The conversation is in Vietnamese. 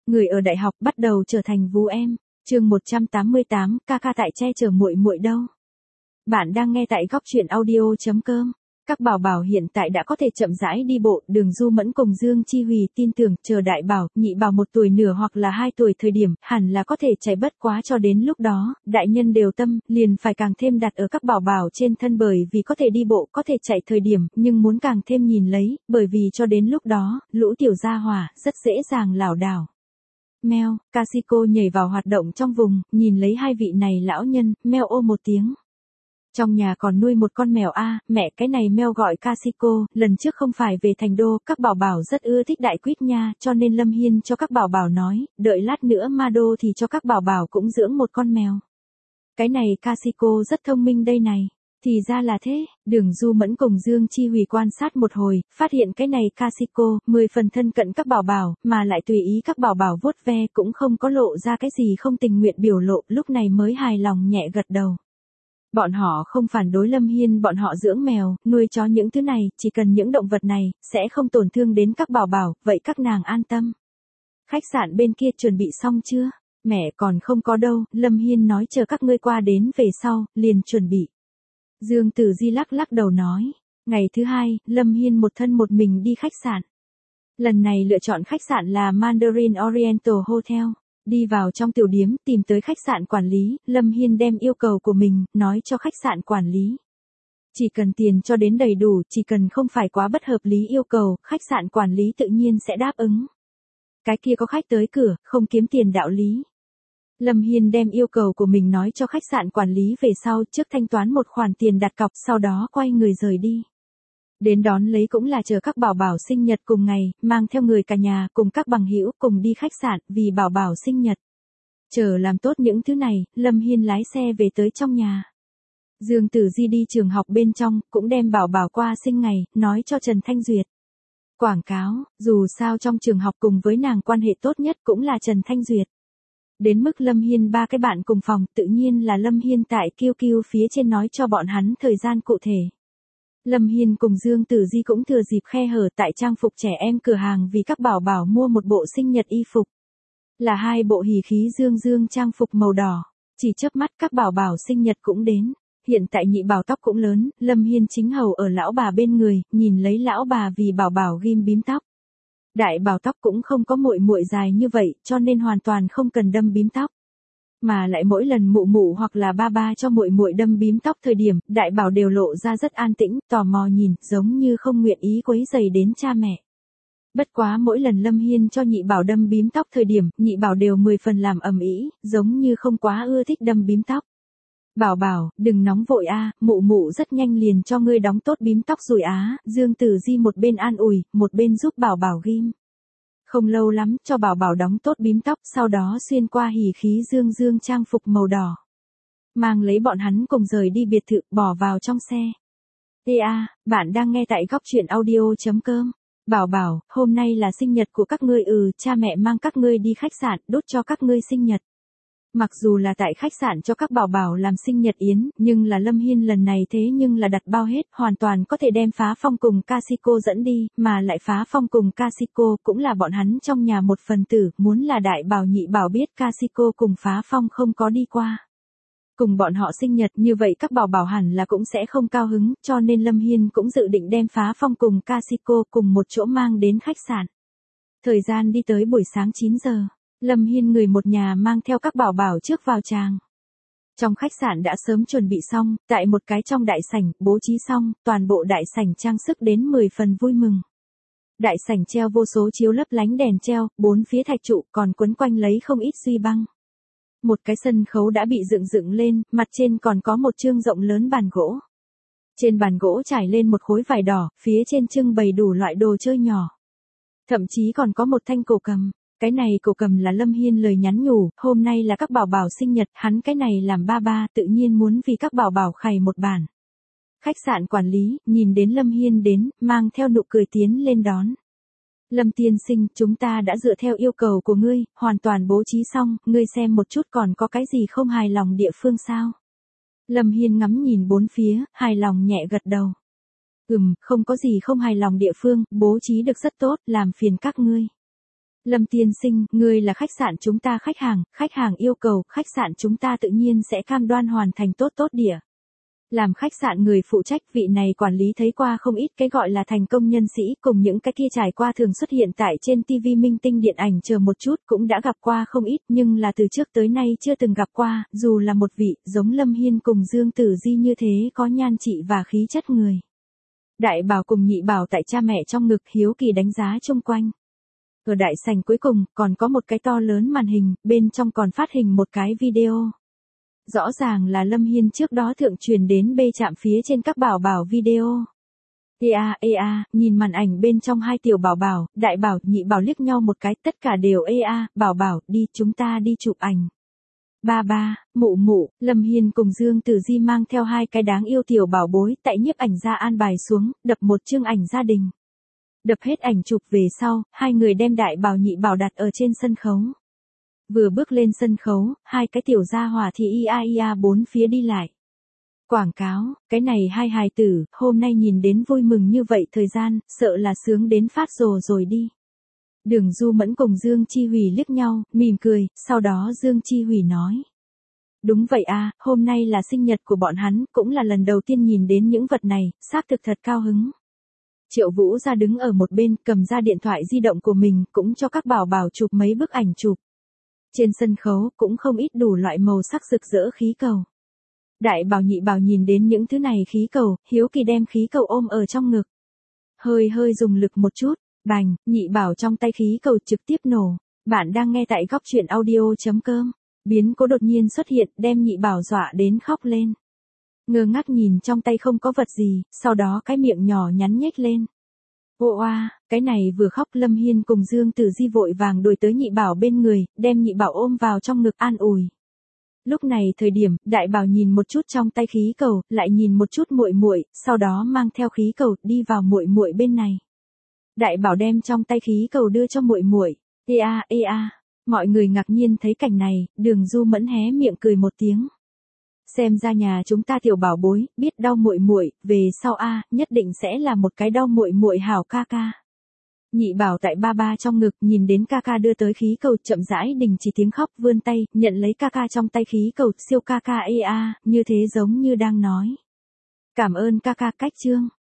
Người ở đại học bắt đầu trở thành vú em. Chương 188, ca ca tại che chở muội muội đâu. Bạn đang nghe tại góc truyện audio.com. Các bảo bảo hiện tại đã có thể chậm rãi đi bộ, Đường Du Mẫn cùng Dương Chi Hùy tin tưởng chờ đại bảo, nhị bảo 1 tuổi nửa hoặc là 2 tuổi thời điểm, hẳn là có thể chạy bất quá cho đến lúc đó, đại nhân đều tâm, liền phải càng thêm đặt ở các bảo bảo trên thân bởi vì có thể đi bộ, có thể chạy thời điểm, nhưng muốn càng thêm nhìn lấy, bởi vì cho đến lúc đó, lũ tiểu gia hỏa, rất dễ dàng lảo đảo. Meo, Casiko nhảy vào hoạt động trong vùng, nhìn lấy hai vị này lão nhân, meo ô một tiếng. Trong nhà còn nuôi một con mèo a, mẹ cái này meo gọi Casiko, lần trước không phải về thành đô, các bảo bảo rất ưa thích đại quýt nha, cho nên Lâm Hiên cho các bảo bảo nói, đợi lát nữa ma đô thì cho các bảo bảo cũng dưỡng một con mèo. Cái này Casiko rất thông minh đây này. Thì ra là thế, Đường Du Mẫn cùng Dương Chi Hùy quan sát một hồi, phát hiện cái này Casiko, 10 phần thân cận các bảo bảo, mà lại tùy ý các bảo bảo vuốt ve cũng không có lộ ra cái gì không tình nguyện biểu lộ, lúc này mới hài lòng nhẹ gật đầu. Bọn họ không phản đối Lâm Hiên bọn họ dưỡng mèo, nuôi chó những thứ này, chỉ cần những động vật này, sẽ không tổn thương đến các bảo bảo, vậy các nàng an tâm. Khách sạn bên kia chuẩn bị xong chưa? Mẹ còn không có đâu, Lâm Hiên nói chờ các ngươi qua đến về sau, liền chuẩn bị. Dương Tử Di lắc lắc đầu nói, ngày thứ hai, Lâm Hiên một thân một mình đi khách sạn. Lần này lựa chọn khách sạn là Mandarin Oriental Hotel. Đi vào trong tiểu điếm, tìm tới khách sạn quản lý, Lâm Hiên đem yêu cầu của mình, nói cho khách sạn quản lý. Chỉ cần tiền cho đến đầy đủ, chỉ cần không phải quá bất hợp lý yêu cầu, khách sạn quản lý tự nhiên sẽ đáp ứng. Cái kia có khách tới cửa, không kiếm tiền đạo lý. Lâm Hiên đem yêu cầu của mình nói cho khách sạn quản lý về sau, trước thanh toán một khoản tiền đặt cọc, sau đó quay người rời đi. Đến đón lấy cũng là chờ các bảo bảo sinh nhật cùng ngày, mang theo người cả nhà, cùng các bằng hữu cùng đi khách sạn, vì bảo bảo sinh nhật. Chờ làm tốt những thứ này, Lâm Hiên lái xe về tới trong nhà. Dương Tử Di đi trường học bên trong, cũng đem bảo bảo qua sinh ngày, nói cho Trần Thanh Duyệt. Quảng cáo, dù sao trong trường học cùng với nàng quan hệ tốt nhất cũng là Trần Thanh Duyệt. Đến mức Lâm Hiên ba cái bạn cùng phòng, tự nhiên là Lâm Hiên tại QQ phía trên nói cho bọn hắn thời gian cụ thể. Lâm Hiên cùng Dương Tử Di cũng thừa dịp khe hở tại trang phục trẻ em cửa hàng vì các bảo bảo mua một bộ sinh nhật y phục. Là 2 bộ hỉ khí dương dương trang phục màu đỏ. Chỉ chớp mắt các bảo bảo sinh nhật cũng đến. Hiện tại nhị bảo tóc cũng lớn, Lâm Hiên chính hầu ở lão bà bên người, nhìn lấy lão bà vì bảo bảo ghim bím tóc. Đại bảo tóc cũng không có muội muội dài như vậy, cho nên hoàn toàn không cần đâm bím tóc. Mà lại mỗi lần mụ mụ hoặc là ba ba cho muội muội đâm bím tóc thời điểm, đại bảo đều lộ ra rất an tĩnh, tò mò nhìn, giống như không nguyện ý quấy rầy đến cha mẹ. Bất quá mỗi lần Lâm Hiên cho nhị bảo đâm bím tóc thời điểm, nhị bảo đều 10 phần làm ầm ĩ, giống như không quá ưa thích đâm bím tóc. Bảo bảo, đừng nóng vội a, mụ mụ rất nhanh liền cho ngươi đóng tốt bím tóc rồi á, Dương Tử Di một bên an ủi, một bên giúp bảo bảo ghim. Không lâu lắm, cho bảo bảo đóng tốt bím tóc, sau đó xuyên qua hỉ khí dương dương trang phục màu đỏ. Mang lấy bọn hắn cùng rời đi biệt thự, bỏ vào trong xe. Bạn đang nghe tại góc truyện audio.com. Bảo bảo, hôm nay là sinh nhật của các ngươi, cha mẹ mang các ngươi đi khách sạn, đốt cho các ngươi sinh nhật. Mặc dù là tại khách sạn cho các bảo bảo làm sinh nhật yến, nhưng là Lâm Hiên lần này thế nhưng là đặt bao hết, hoàn toàn có thể đem Phá Phong cùng Casiko dẫn đi, mà lại Phá Phong cùng Casiko cũng là bọn hắn trong nhà một phần tử, muốn là đại bảo nhị bảo biết Casiko cùng Phá Phong không có đi qua. Cùng bọn họ sinh nhật như vậy các bảo bảo hẳn là cũng sẽ không cao hứng, cho nên Lâm Hiên cũng dự định đem Phá Phong cùng Casiko cùng một chỗ mang đến khách sạn. Thời gian đi tới buổi sáng 9 giờ. Lâm Hiên người một nhà mang theo các bảo bảo trước vào tràng. Trong khách sạn đã sớm chuẩn bị xong, tại một cái trong đại sảnh, bố trí xong, toàn bộ đại sảnh trang sức đến 10 phần vui mừng. Đại sảnh treo vô số chiếu lấp lánh đèn treo, 4 phía thạch trụ còn quấn quanh lấy không ít duy băng. Một cái sân khấu đã bị dựng lên, mặt trên còn có một chương rộng lớn bàn gỗ. Trên bàn gỗ trải lên một khối vải đỏ, phía trên trưng bày đủ loại đồ chơi nhỏ. Thậm chí còn có một thanh cổ cầm. Cái này cổ cầm là Lâm Hiên lời nhắn nhủ, hôm nay là các bảo bảo sinh nhật, hắn cái này làm ba ba tự nhiên muốn vì các bảo bảo khày một bản. Khách sạn quản lý, nhìn đến Lâm Hiên đến, mang theo nụ cười tiến lên đón. Lâm tiên sinh, chúng ta đã dựa theo yêu cầu của ngươi, hoàn toàn bố trí xong, ngươi xem một chút còn có cái gì không hài lòng địa phương sao? Lâm Hiên ngắm nhìn bốn phía, hài lòng nhẹ gật đầu. Không có gì không hài lòng địa phương, bố trí được rất tốt, làm phiền các ngươi. Lâm tiên sinh, ngươi là khách sạn chúng ta khách hàng yêu cầu, khách sạn chúng ta tự nhiên sẽ cam đoan hoàn thành tốt tốt địa. Làm khách sạn người phụ trách, vị này quản lý thấy qua không ít cái gọi là thành công nhân sĩ, cùng những cái kia trải qua thường xuất hiện tại trên TV minh tinh điện ảnh chờ một chút cũng đã gặp qua không ít, nhưng là từ trước tới nay chưa từng gặp qua, dù là một vị giống Lâm Hiên cùng Dương Tử Di như thế có nhan trị và khí chất người. Đại bảo cùng nhị bảo tại cha mẹ trong ngực hiếu kỳ đánh giá chung quanh. Ở đại sảnh cuối cùng còn có một cái to lớn màn hình, bên trong còn phát hình một cái video. Rõ ràng là Lâm Hiên trước đó thượng truyền đến bê chạm phía trên các bảo bảo video. Ea, nhìn màn ảnh bên trong hai tiểu bảo bảo, đại bảo, nhị bảo liếc nhau một cái, tất cả đều bảo bảo, đi, chúng ta đi chụp ảnh. Ba, mụ, Lâm Hiên cùng Dương Tử Di mang theo hai cái đáng yêu tiểu bảo bối, tại nhiếp ảnh ra an bài xuống, đập một chương ảnh gia đình. Đập hết ảnh chụp về sau, hai người đem đại bảo nhị bảo đặt ở trên sân khấu. Vừa bước lên sân khấu, hai cái tiểu gia hỏa thì ia bốn phía đi lại. Quảng cáo, cái này hai hài tử, hôm nay nhìn đến vui mừng như vậy thời gian, sợ là sướng đến phát rồ rồi đi. Đường Du Mẫn cùng Dương Chi Hủy liếc nhau, mỉm cười, sau đó Dương Chi Hủy nói. Đúng vậy à, hôm nay là sinh nhật của bọn hắn, cũng là lần đầu tiên nhìn đến những vật này, xác thực thật cao hứng. Triệu Vũ ra đứng ở một bên, cầm ra điện thoại di động của mình, cũng cho các bảo bảo chụp mấy bức ảnh chụp. Trên sân khấu cũng không ít đủ loại màu sắc rực rỡ khí cầu. Đại bảo nhị bảo nhìn đến những thứ này khí cầu, hiếu kỳ đem khí cầu ôm ở trong ngực. Hơi dùng lực một chút, bành, nhị bảo trong tay khí cầu trực tiếp nổ. Bạn đang nghe tại góc truyện audio.com. Biến cố đột nhiên xuất hiện, đem nhị bảo dọa đến khóc lên. Ngơ ngác nhìn trong tay không có vật gì, sau đó cái miệng nhỏ nhắn nhếch lên. Cái này vừa khóc Lâm Hiên cùng Dương Tử Di vội vàng đuổi tới nhị bảo bên người, đem nhị bảo ôm vào trong ngực an ủi. Lúc này thời điểm, đại bảo nhìn một chút trong tay khí cầu, lại nhìn một chút muội, sau đó mang theo khí cầu đi vào muội bên này. Đại bảo đem trong tay khí cầu đưa cho muội. Ea, mọi người ngạc nhiên thấy cảnh này, Đường Du Mẫn hé miệng cười một tiếng. Xem ra nhà chúng ta tiểu bảo bối, biết đau muội, về sau nhất định sẽ là một cái đau muội hảo ca ca. Nhị bảo tại ba trong ngực nhìn đến ca ca đưa tới khí cầu chậm rãi đình chỉ tiếng khóc vươn tay, nhận lấy ca ca trong tay khí cầu siêu ca ca như thế giống như đang nói. Cảm ơn ca ca cách chương.